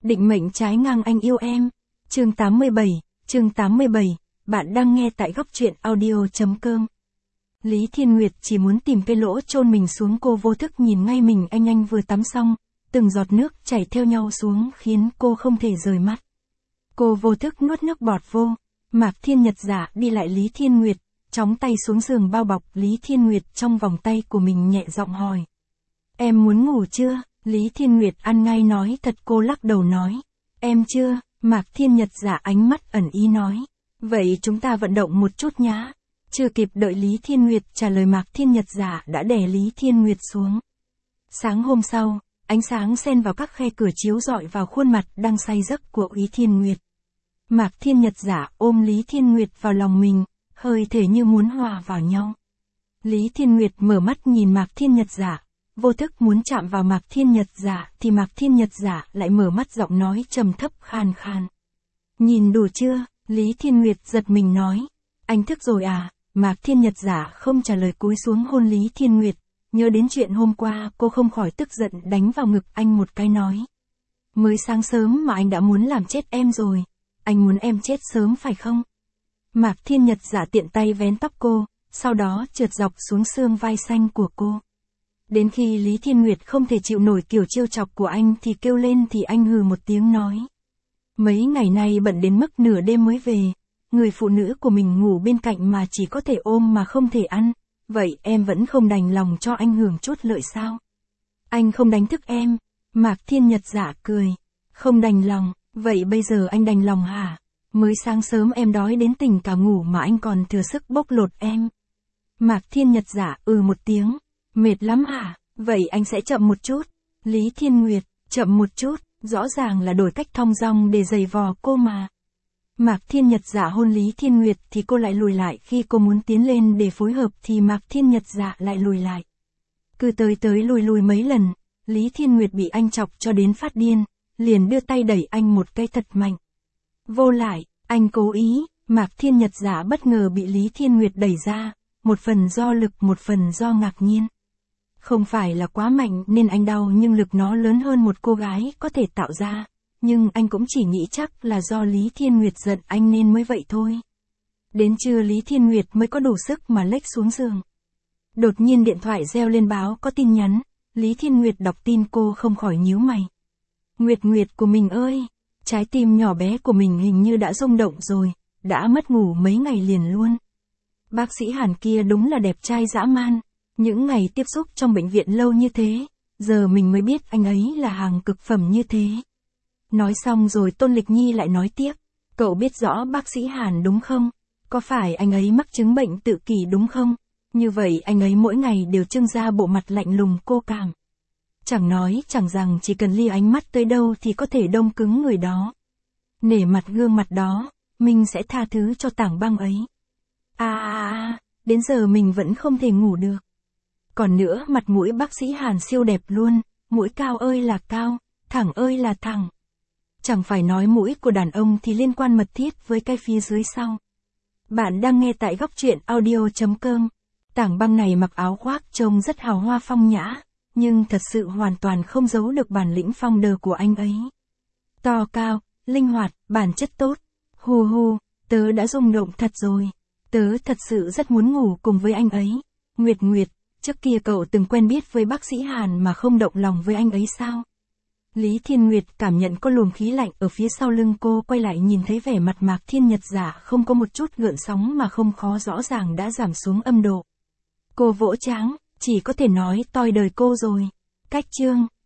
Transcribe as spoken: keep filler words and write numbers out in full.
Định mệnh trái ngang anh yêu em. Chương tám mươi bảy, chương tám mươi bảy, bạn đang nghe tại góc truyện audio.com. Lý Thiên Nguyệt chỉ muốn tìm cái lỗ chôn mình xuống, cô vô thức nhìn ngay mình anh anh vừa tắm xong, từng giọt nước chảy theo nhau xuống khiến cô không thể rời mắt. Cô vô thức nuốt nước bọt vô. Mạc Thiên Nhật giả đi lại Lý Thiên Nguyệt, chóng tay xuống giường bao bọc Lý Thiên Nguyệt trong vòng tay của mình, nhẹ giọng hỏi. Em muốn ngủ chưa? Lý Thiên Nguyệt ăn ngay nói thật. Cô lắc đầu nói. Em chưa. Mạc Thiên Nhật giả ánh mắt ẩn ý nói. Vậy chúng ta vận động một chút nhá. Chưa kịp đợi Lý Thiên Nguyệt trả lời, Mạc Thiên Nhật giả đã đè Lý Thiên Nguyệt xuống. Sáng hôm sau, ánh sáng xen vào các khe cửa chiếu rọi vào khuôn mặt đang say giấc của Lý Thiên Nguyệt. Mạc Thiên Nhật giả ôm Lý Thiên Nguyệt vào lòng mình, hơi thể như muốn hòa vào nhau. Lý Thiên Nguyệt mở mắt nhìn Mạc Thiên Nhật giả, vô thức muốn chạm vào Mạc Thiên Nhật giả thì Mạc Thiên Nhật giả lại mở mắt, giọng nói trầm thấp khan khan. Nhìn đủ chưa? Lý Thiên Nguyệt giật mình nói. Anh thức rồi à? Mạc Thiên Nhật giả không trả lời, cúi xuống hôn Lý Thiên Nguyệt. Nhớ đến chuyện hôm qua, cô không khỏi tức giận đánh vào ngực anh một cái nói. Mới sáng sớm mà anh đã muốn làm chết em rồi. Anh muốn em chết sớm phải không? Mạc Thiên Nhật giả tiện tay vén tóc cô, sau đó trượt dọc xuống xương vai xanh của cô. Đến khi Lý Thiên Nguyệt không thể chịu nổi kiểu trêu chọc của anh thì kêu lên thì anh hừ một tiếng nói. Mấy ngày nay bận đến mức nửa đêm mới về, người phụ nữ của mình ngủ bên cạnh mà chỉ có thể ôm mà không thể ăn, vậy em vẫn không đành lòng cho anh hưởng chút lợi sao? Anh không đánh thức em. Mạc Thiên Nhật giả cười. Không đành lòng, vậy bây giờ anh đành lòng hả? Mới sáng sớm em đói đến tỉnh cả ngủ mà anh còn thừa sức bóc lột em. Mạc Thiên Nhật giả ừ một tiếng. Mệt lắm hả? Vậy anh sẽ chậm một chút. Lý Thiên Nguyệt, chậm một chút, rõ ràng là đổi cách thong dong để giày vò cô mà. Mạc Thiên Nhật giả hôn Lý Thiên Nguyệt thì cô lại lùi lại, khi cô muốn tiến lên để phối hợp thì Mạc Thiên Nhật giả lại lùi lại. Cứ tới tới lùi lùi mấy lần, Lý Thiên Nguyệt bị anh chọc cho đến phát điên, liền đưa tay đẩy anh một cái thật mạnh. Vô lại, anh cố ý. Mạc Thiên Nhật giả bất ngờ bị Lý Thiên Nguyệt đẩy ra, một phần do lực một phần do ngạc nhiên. Không phải là quá mạnh nên anh đau, nhưng lực nó lớn hơn một cô gái có thể tạo ra, nhưng anh cũng chỉ nghĩ chắc là do Lý Thiên Nguyệt giận anh nên mới vậy thôi. Đến trưa Lý Thiên Nguyệt mới có đủ sức mà lếch xuống giường. Đột nhiên điện thoại reo lên báo có tin nhắn, Lý Thiên Nguyệt đọc tin cô không khỏi nhíu mày. Nguyệt Nguyệt của mình ơi, trái tim nhỏ bé của mình hình như đã rung động rồi, đã mất ngủ mấy ngày liền luôn. Bác sĩ Hàn kia đúng là đẹp trai dã man, những ngày tiếp xúc trong bệnh viện lâu như thế, giờ mình mới biết anh ấy là hàng cực phẩm như thế. Nói xong rồi Tôn Lịch Nhi lại nói tiếp, cậu biết rõ bác sĩ Hàn đúng không? Có phải anh ấy mắc chứng bệnh tự kỷ đúng không? Như vậy anh ấy mỗi ngày đều trưng ra bộ mặt lạnh lùng cô cảm. Chẳng nói chẳng rằng chỉ cần lia ánh mắt tới đâu thì có thể đông cứng người đó. Nể mặt gương mặt đó, mình sẽ tha thứ cho tảng băng ấy. À à à, đến giờ mình vẫn không thể ngủ được. Còn nữa, mặt mũi bác sĩ Hàn siêu đẹp luôn, mũi cao ơi là cao, thẳng ơi là thẳng. Chẳng phải nói mũi của đàn ông thì liên quan mật thiết với cái phía dưới sau. Bạn đang nghe tại góc truyện audio.com. Tảng băng này mặc áo khoác trông rất hào hoa phong nhã, nhưng thật sự hoàn toàn không giấu được bản lĩnh phong đờ của anh ấy. To cao, linh hoạt, bản chất tốt. Hù hù, tớ đã rung động thật rồi. Tớ thật sự rất muốn ngủ cùng với anh ấy. Nguyệt Nguyệt, trước kia cậu từng quen biết với bác sĩ Hàn mà không động lòng với anh ấy sao? Lý Thiên Nguyệt cảm nhận có luồng khí lạnh ở phía sau lưng cô, quay lại nhìn thấy vẻ mặt Mạc Thiên Nhật giả không có một chút gợn sóng mà không khó rõ ràng đã giảm xuống âm độ. Cô vỗ tráng, chỉ có thể nói toi đời cô rồi. Cách chương.